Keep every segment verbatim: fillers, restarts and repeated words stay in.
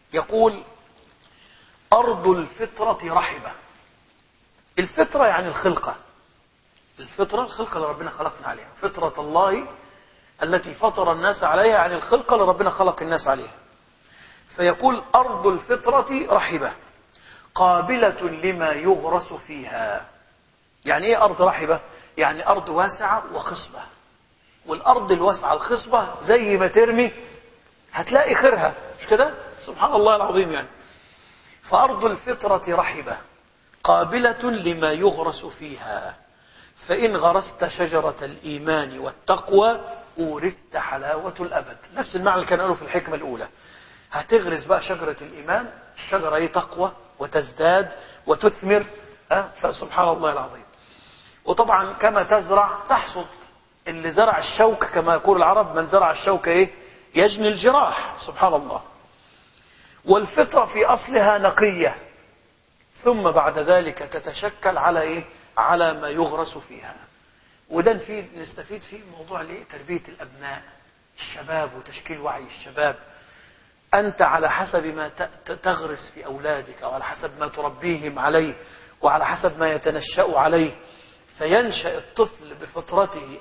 يقول أرض الفطرة رحبة. الفطرة يعني الخلقة، الفطرة الخلقة اللي ربنا خلقنا عليها، فطرة الله التي فطر الناس عليها، يعني الخلقة اللي ربنا خلق الناس عليها. فيقول أرض الفطرة رحبة قابلة لما يغرس فيها. يعني ايه أرض رحبة؟ يعني أرض واسعة وخصبة، والأرض الواسعة الخصبة زي ما ترمي هتلاقي خيرها، مش كده؟ سبحان الله العظيم. يعني فأرض الفطرة رحبة قابلة لما يغرس فيها، فإن غرست شجرة الإيمان والتقوى أورثت حلاوة الأبد. نفس المعنى اللي كان قاله في الحكمة الأولى. هتغرس بقى شجرة الإيمان، الشجرة ايه؟ تقوى وتزداد وتثمر. أه؟ فسبحان الله العظيم. وطبعا كما تزرع تحصد. اللي زرع الشوك كما يقول العرب، من زرع الشوك ايه؟ يجني الجراح. سبحان الله. والفطرة في أصلها نقية، ثم بعد ذلك تتشكل على ايه؟ على ما يغرس فيها. وده نفيد نستفيد فيه موضوع ليه؟ تربية الأبناء، الشباب، وتشكيل وعي الشباب. أنت على حسب ما تغرس في أولادك، أو على حسب ما تربيهم عليه، وعلى حسب ما يتنشأ عليه، فينشأ الطفل بفطرته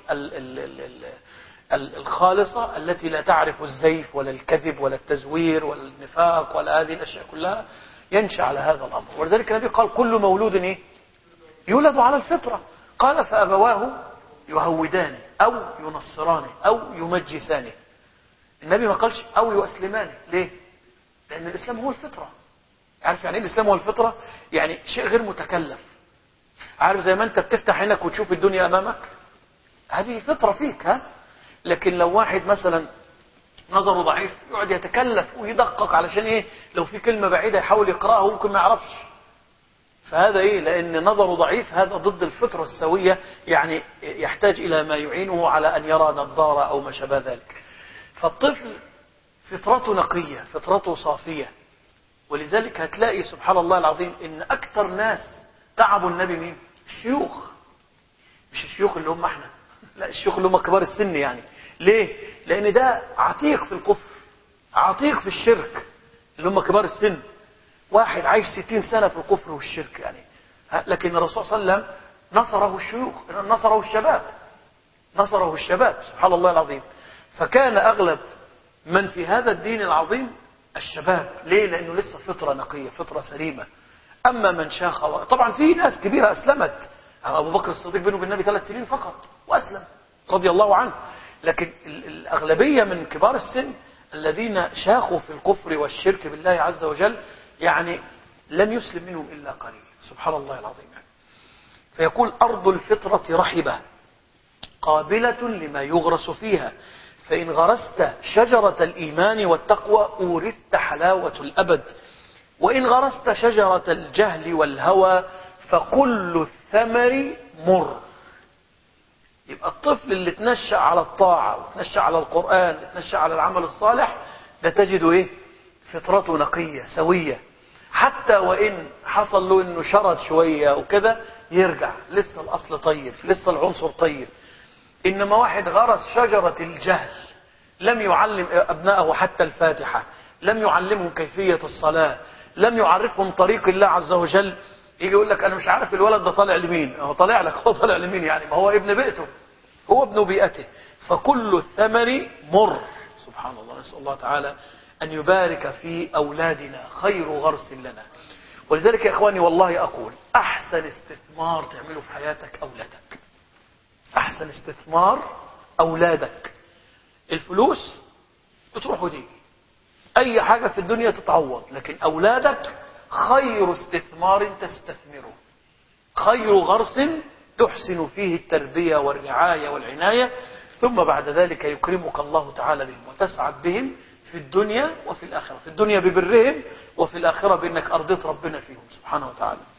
الخالصة التي لا تعرف الزيف ولا الكذب ولا التزوير ولا النفاق ولا هذه الأشياء كلها. ينشأ على هذا الأمر. ولذلك النبي قال كل مولود إيه؟ يولد على الفطرة. قال فأبواه يهودانه أو ينصرانه أو يمجسانه. النبي ما قالش أو يؤسلمانه. ليه؟ لأن الإسلام هو الفطرة. عارف يعني إيه الإسلام هو الفطرة؟ يعني شيء غير متكلف. عارف زي ما أنت بتفتح عينك وتشوف الدنيا أمامك، هذه فطرة فيك. ها؟ لكن لو واحد مثلا نظره ضعيف يقعد يتكلف ويدقق علشان إيه؟ لو في كلمة بعيدة يحاول يقرأها ممكن ما يعرفش. فهذا إيه؟ لأن نظره ضعيف، هذا ضد الفطرة السوية. يعني يحتاج إلى ما يعينه على أن يرى نظارة أو ما شابه ذلك. فالطفل فطرته نقية، فطرته صافية. ولذلك هتلاقي سبحان الله العظيم إن أكثر ناس تعبوا النبي مين؟ الشيوخ. مش الشيوخ اللي هم احنا، لا، الشيوخ اللي هم كبار السن. يعني ليه؟ لأن ده عتيق في الكفر، عتيق في الشرك، اللي هم كبار السن. واحد عايش ستين سنة في الكفر والشرك يعني. لكن الرسول صلى الله عليه وسلم نصره الشيوخ، نصره الشباب، نصره الشباب. سبحان الله العظيم. فكان أغلب من في هذا الدين العظيم الشباب. ليه؟ لأنه لسه فطرة نقية، فطرة سليمة. أما من شاخ، طبعا في ناس كبيرة أسلمت. أبو بكر الصديق بينه وبين النبي ثلاث سنين فقط وأسلم رضي الله عنه. لكن الأغلبية من كبار السن الذين شاخوا في الكفر والشرك بالله عز وجل يعني لم يسلم منهم إلا قليل. سبحان الله العظيم. يعني فيقول أرض الفطرة رحبة قابلة لما يغرس فيها، فإن غرست شجرة الإيمان والتقوى أورثت حلاوة الأبد، وإن غرست شجرة الجهل والهوى فكل الثمر مر. يبقى الطفل اللي تنشأ على الطاعة وتنشأ على القرآن وتنشأ على العمل الصالح ده تجده إيه؟ فطرته نقية سوية. حتى وإن حصل له إنه شرد شوية وكذا يرجع، لسه الأصل طيب، لسه العنصر طيب. إنما واحد غرس شجرة الجهل، لم يعلم أبنائه حتى الفاتحة، لم يعلمهم كيفية الصلاة، لم يعرفهم طريق الله عز وجل، يجي يقول لك أنا مش عارف الولد ده طالع لمين. هو طالع لك، هو طالع لمين يعني؟ ما هو ابن بيئته، هو ابن بيئته. فكل الثمر مر. سبحان الله. نسأل الله تعالى أن يبارك في أولادنا، خير غرس لنا. ولذلك يا إخواني والله أقول أحسن استثمار تعمله في حياتك أولادك. أحسن استثمار أولادك. الفلوس بتروح وتيجي، أي حاجة في الدنيا تتعوض، لكن أولادك خير استثمار تستثمره، خير غرس تحسن فيه التربية والرعاية والعناية، ثم بعد ذلك يكرمك الله تعالى بهم وتسعد بهم في الدنيا وفي الآخرة. في الدنيا ببرهم، وفي الآخرة بأنك أرضيت ربنا فيهم سبحانه وتعالى.